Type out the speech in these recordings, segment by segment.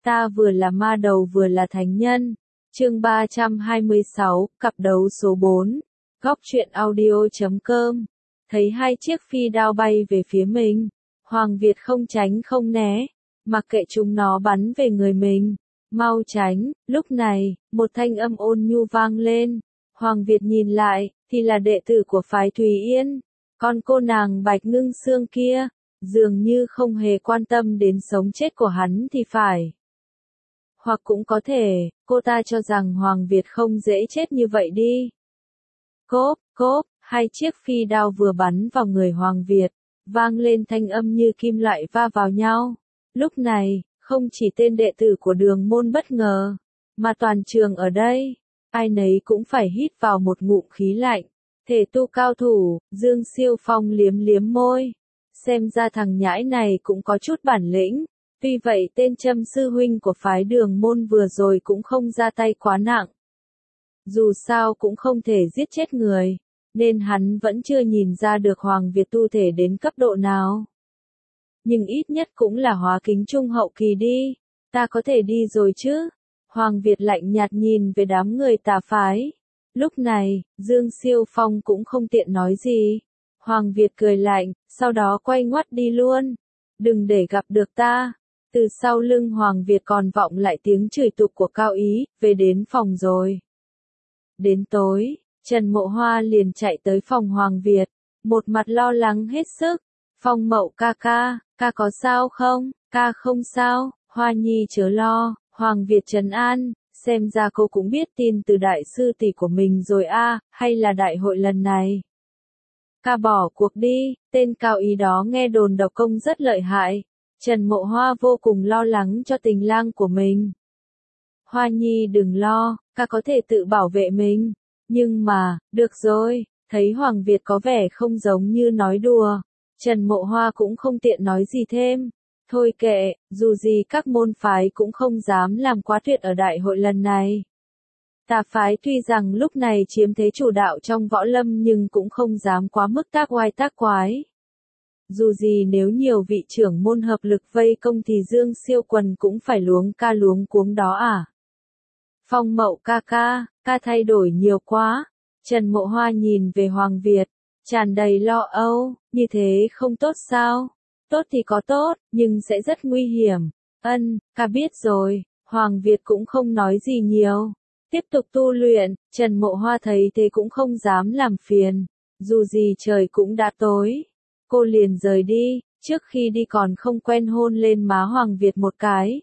Ta vừa là ma đầu vừa là thánh nhân. Chương 326, cặp đấu số 4. Góc truyện audio.com. Thấy hai chiếc phi đao bay về phía mình, Hoàng Việt không tránh không né, mặc kệ chúng nó bắn về người mình. Mau tránh. Lúc này, một thanh âm ôn nhu vang lên. Hoàng Việt nhìn lại, thì là đệ tử của phái Thùy Yên. Con cô nàng Bạch Ngưng Sương kia, dường như không hề quan tâm đến sống chết của hắn thì phải. Hoặc cũng có thể, cô ta cho rằng Hoàng Việt không dễ chết như vậy đi. Cốp, cốp, hai chiếc phi đao vừa bắn vào người Hoàng Việt, vang lên thanh âm như kim loại va vào nhau. Lúc này, không chỉ tên đệ tử của Đường môn bất ngờ, mà toàn trường ở đây, ai nấy cũng phải hít vào một ngụm khí lạnh. Thể tu cao thủ, Dương Siêu Phong liếm liếm môi. Xem ra thằng nhãi này cũng có chút bản lĩnh. Tuy vậy tên Trâm sư huynh của phái Đường môn vừa rồi cũng không ra tay quá nặng. Dù sao cũng không thể giết chết người, nên hắn vẫn chưa nhìn ra được Hoàng Việt tu thể đến cấp độ nào. Nhưng ít nhất cũng là hóa kính trung hậu kỳ đi, ta có thể đi rồi chứ? Hoàng Việt lạnh nhạt nhìn về đám người tà phái. Lúc này, Dương Siêu Phong cũng không tiện nói gì. Hoàng Việt cười lạnh, sau đó quay ngoắt đi luôn. Đừng để gặp được ta. Từ sau lưng Hoàng Việt còn vọng lại tiếng chửi tục của Cao Ý, về đến phòng rồi. Đến tối, Trần Mộ Hoa liền chạy tới phòng Hoàng Việt, một mặt lo lắng hết sức. Phong Mậu ca có sao không? Ca không sao, Hoa Nhi chớ lo. Hoàng Việt trấn an, xem ra cô cũng biết tin từ đại sư tỷ của mình rồi a, hay là đại hội lần này. Ca bỏ cuộc đi, tên Cao Ý đó nghe đồn độc công rất lợi hại. Trần Mộ Hoa vô cùng lo lắng cho tình lang của mình. Hoa Nhi đừng lo, ca có thể tự bảo vệ mình. Nhưng mà, được rồi, thấy Hoàng Việt có vẻ không giống như nói đùa. Trần Mộ Hoa cũng không tiện nói gì thêm. Thôi kệ, dù gì các môn phái cũng không dám làm quá tuyệt ở đại hội lần này. Tà phái tuy rằng lúc này chiếm thế chủ đạo trong võ lâm nhưng cũng không dám quá mức tác oai tác quái. Dù gì nếu nhiều vị trưởng môn hợp lực vây công thì Dương Siêu Quần cũng phải luống ca luống cuống đó à. Phong Mậu ca thay đổi nhiều quá. Trần Mộ Hoa nhìn về Hoàng Việt, tràn đầy lo âu, như thế không tốt sao? Tốt thì có tốt, nhưng sẽ rất nguy hiểm. Ca biết rồi. Hoàng Việt cũng không nói gì nhiều. Tiếp tục tu luyện. Trần Mộ Hoa thấy thế cũng không dám làm phiền. Dù gì trời cũng đã tối. Cô liền rời đi, trước khi đi còn không quên hôn lên má Hoàng Việt một cái.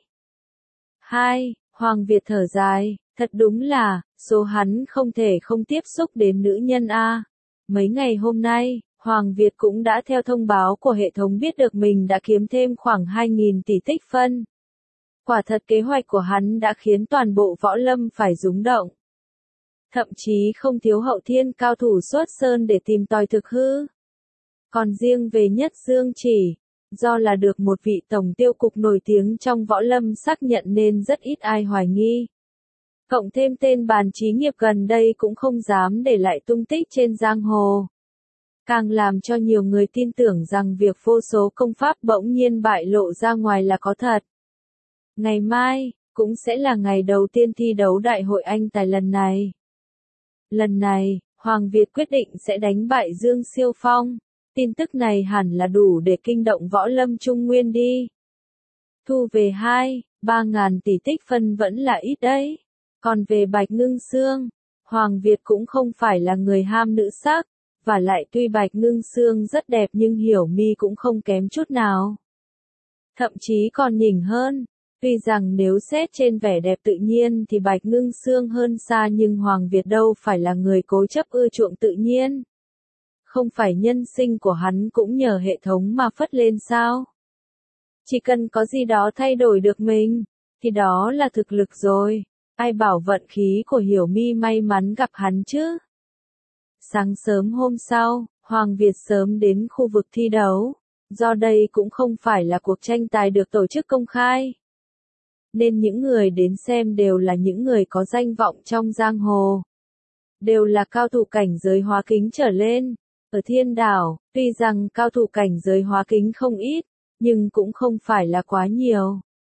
Hoàng Việt thở dài, thật đúng là, số hắn không thể không tiếp xúc đến nữ nhân a. Mấy ngày hôm nay, Hoàng Việt cũng đã theo thông báo của hệ thống biết được mình đã kiếm thêm khoảng 2.000 tỷ tích phân. Quả thật kế hoạch của hắn đã khiến toàn bộ võ lâm phải rúng động. Thậm chí không thiếu hậu thiên cao thủ xuất sơn để tìm tòi thực hư. Còn riêng về Nhất Dương Chỉ, do là được một vị tổng tiêu cục nổi tiếng trong võ lâm xác nhận nên rất ít ai hoài nghi. Cộng thêm tên Bàn Chí Nghiệp gần đây cũng không dám để lại tung tích trên giang hồ. Càng làm cho nhiều người tin tưởng rằng việc vô số công pháp bỗng nhiên bại lộ ra ngoài là có thật. Ngày mai, cũng sẽ là ngày đầu tiên thi đấu đại hội anh tài lần này. Lần này, Hoàng Việt quyết định sẽ đánh bại Dương Siêu Phong. Tin tức này hẳn là đủ để kinh động võ lâm Trung Nguyên đi. Thu về 2-3 ngàn tỷ tích phân vẫn là ít đấy. Còn về Bạch Ngưng Sương, Hoàng Việt cũng không phải là người ham nữ sắc. Và lại tuy Bạch Ngưng Sương rất đẹp nhưng Hiểu Mi cũng không kém chút nào. Thậm chí còn nhỉnh hơn. Tuy rằng nếu xét trên vẻ đẹp tự nhiên thì Bạch Ngưng Sương hơn xa nhưng Hoàng Việt đâu phải là người cố chấp ưa chuộng tự nhiên. Không phải nhân sinh của hắn cũng nhờ hệ thống mà phất lên sao? Chỉ cần có gì đó thay đổi được mình, thì đó là thực lực rồi. Ai bảo vận khí của Hiểu Mi may mắn gặp hắn chứ? Sáng sớm hôm sau, Hoàng Việt sớm đến khu vực thi đấu. Do đây cũng không phải là cuộc tranh tài được tổ chức công khai. Nên những người đến xem đều là những người có danh vọng trong giang hồ. Đều là cao thủ cảnh giới hóa kính trở lên. Ở Thiên Đảo, tuy rằng cao thủ cảnh giới hóa kính không ít, nhưng cũng không phải là quá nhiều.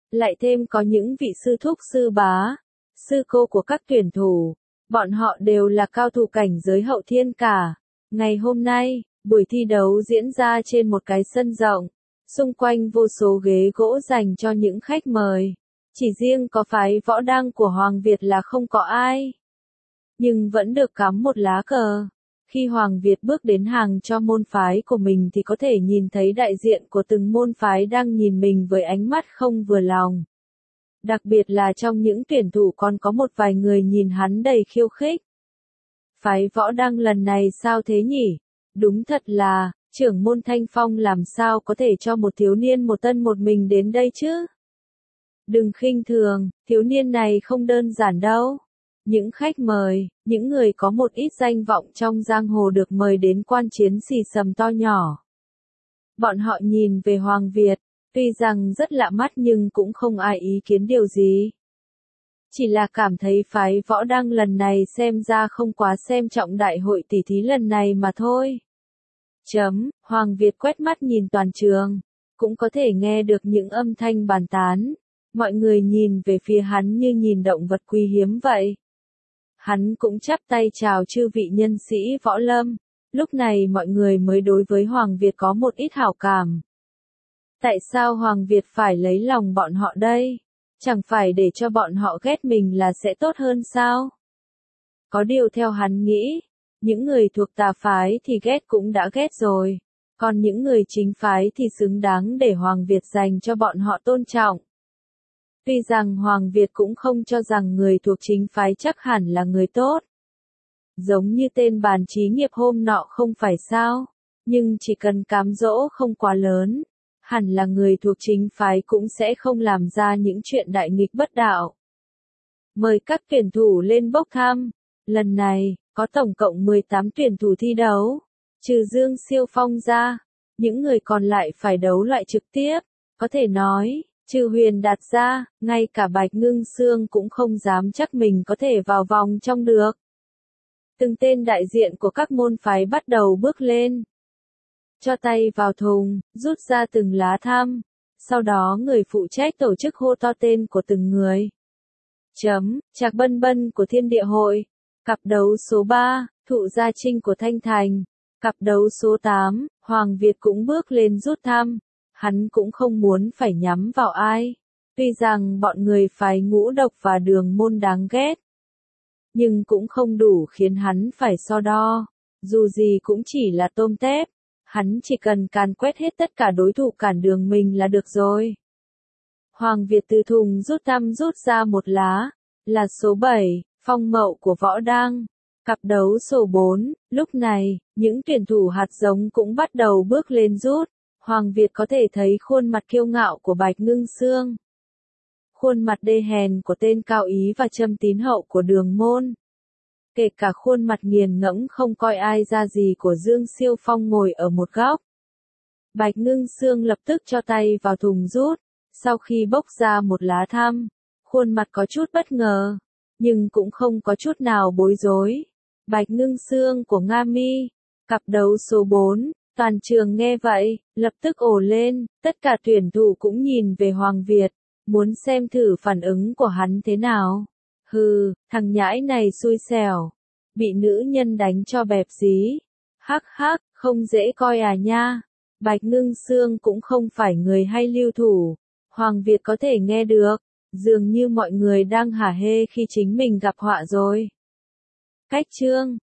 lại thêm có những vị sư thúc sư bá, sư cô của các tuyển thủ, bọn họ đều là cao thủ cảnh giới hậu thiên cả. Ngày hôm nay, buổi thi đấu diễn ra trên một cái sân rộng, xung quanh vô số ghế gỗ dành cho những khách mời. Chỉ riêng có phái Võ Đăng của Hoàng Việt là không có ai. Nhưng vẫn được cắm một lá cờ. Khi Hoàng Việt bước đến hàng cho môn phái của mình thì có thể nhìn thấy đại diện của từng môn phái đang nhìn mình với ánh mắt không vừa lòng. Đặc biệt là trong những tuyển thủ còn có một vài người nhìn hắn đầy khiêu khích. Phái Võ Đăng lần này sao thế nhỉ? Đúng thật là, trưởng môn Thanh Phong làm sao có thể cho một thiếu niên một tân một mình đến đây chứ? Đừng khinh thường, thiếu niên này không đơn giản đâu. Những khách mời, những người có một ít danh vọng trong giang hồ được mời đến quan chiến xì xầm to nhỏ. Bọn họ nhìn về Hoàng Việt, tuy rằng rất lạ mắt nhưng cũng không ai ý kiến điều gì. Chỉ là cảm thấy phái Võ Đăng lần này xem ra không quá xem trọng đại hội tỷ thí lần này mà thôi. Hoàng Việt quét mắt nhìn toàn trường, cũng có thể nghe được những âm thanh bàn tán. Mọi người nhìn về phía hắn như nhìn động vật quý hiếm vậy. Hắn cũng chắp tay chào chư vị nhân sĩ võ lâm. Lúc này mọi người mới đối với Hoàng Việt có một ít hảo cảm. Tại sao Hoàng Việt phải lấy lòng bọn họ đây? Chẳng phải để cho bọn họ ghét mình là sẽ tốt hơn sao? Có điều theo hắn nghĩ, những người thuộc tà phái thì ghét cũng đã ghét rồi. Còn những người chính phái thì xứng đáng để Hoàng Việt dành cho bọn họ tôn trọng. Tuy rằng Hoàng Việt cũng không cho rằng người thuộc chính phái chắc hẳn là người tốt. Giống như tên bàn trí nghiệp hôm nọ không phải sao, nhưng chỉ cần cám dỗ không quá lớn, hẳn là người thuộc chính phái cũng sẽ không làm ra những chuyện đại nghịch bất đạo. Mời các tuyển thủ lên bốc thăm. Lần này, có tổng cộng 18 tuyển thủ thi đấu, trừ Dương Siêu Phong ra, những người còn lại phải đấu loại trực tiếp. Có thể nói, trừ Huyền Đạt ra, ngay cả Bạch Ngưng Sương cũng không dám chắc mình có thể vào vòng trong được. Từng tên đại diện của các môn phái bắt đầu bước lên. Cho tay vào thùng, rút ra từng lá thăm. Sau đó người phụ trách tổ chức hô to tên của từng người. Trạc Bân Bân của Thiên Địa Hội. Cặp đấu số 3, Thụ Gia Trinh của Thanh Thành. Cặp đấu số 8, Hoàng Việt cũng bước lên rút thăm. Hắn cũng không muốn phải nhắm vào ai. Tuy rằng bọn người phái Ngũ Độc và Đường Môn đáng ghét, nhưng cũng không đủ khiến hắn phải so đo. Dù gì cũng chỉ là tôm tép, hắn chỉ cần càn quét hết tất cả đối thủ cản đường mình là được rồi. Hoàng Việt từ thùng rút thăm rút ra một lá, là số 7, Phong Mậu của Võ Đăng. Cặp đấu số 4, lúc này, những tuyển thủ hạt giống cũng bắt đầu bước lên rút. Hoàng Việt có thể thấy khuôn mặt kiêu ngạo của Bạch Ngưng Sương, khuôn mặt đê hèn của tên Cao Ý và Trâm Tín Hậu của Đường Môn. Kể cả khuôn mặt nghiền ngẫm không coi ai ra gì của Dương Siêu Phong ngồi ở một góc. Bạch Ngưng Sương lập tức cho tay vào thùng rút, sau khi bốc ra một lá thăm, khuôn mặt có chút bất ngờ, nhưng cũng không có chút nào bối rối. Bạch Ngưng Sương của Nga Mi, cặp đấu số 4, toàn trường nghe vậy, lập tức ồ lên, tất cả tuyển thủ cũng nhìn về Hoàng Việt, muốn xem thử phản ứng của hắn thế nào. Hừ, thằng nhãi này xui xẻo, bị nữ nhân đánh cho bẹp dí. Hắc hắc, không dễ coi à nha. Bạch Ngưng Sương cũng không phải người hay lưu thủ. Hoàng Việt có thể nghe được, dường như mọi người đang hả hê khi chính mình gặp họa rồi. Cách chương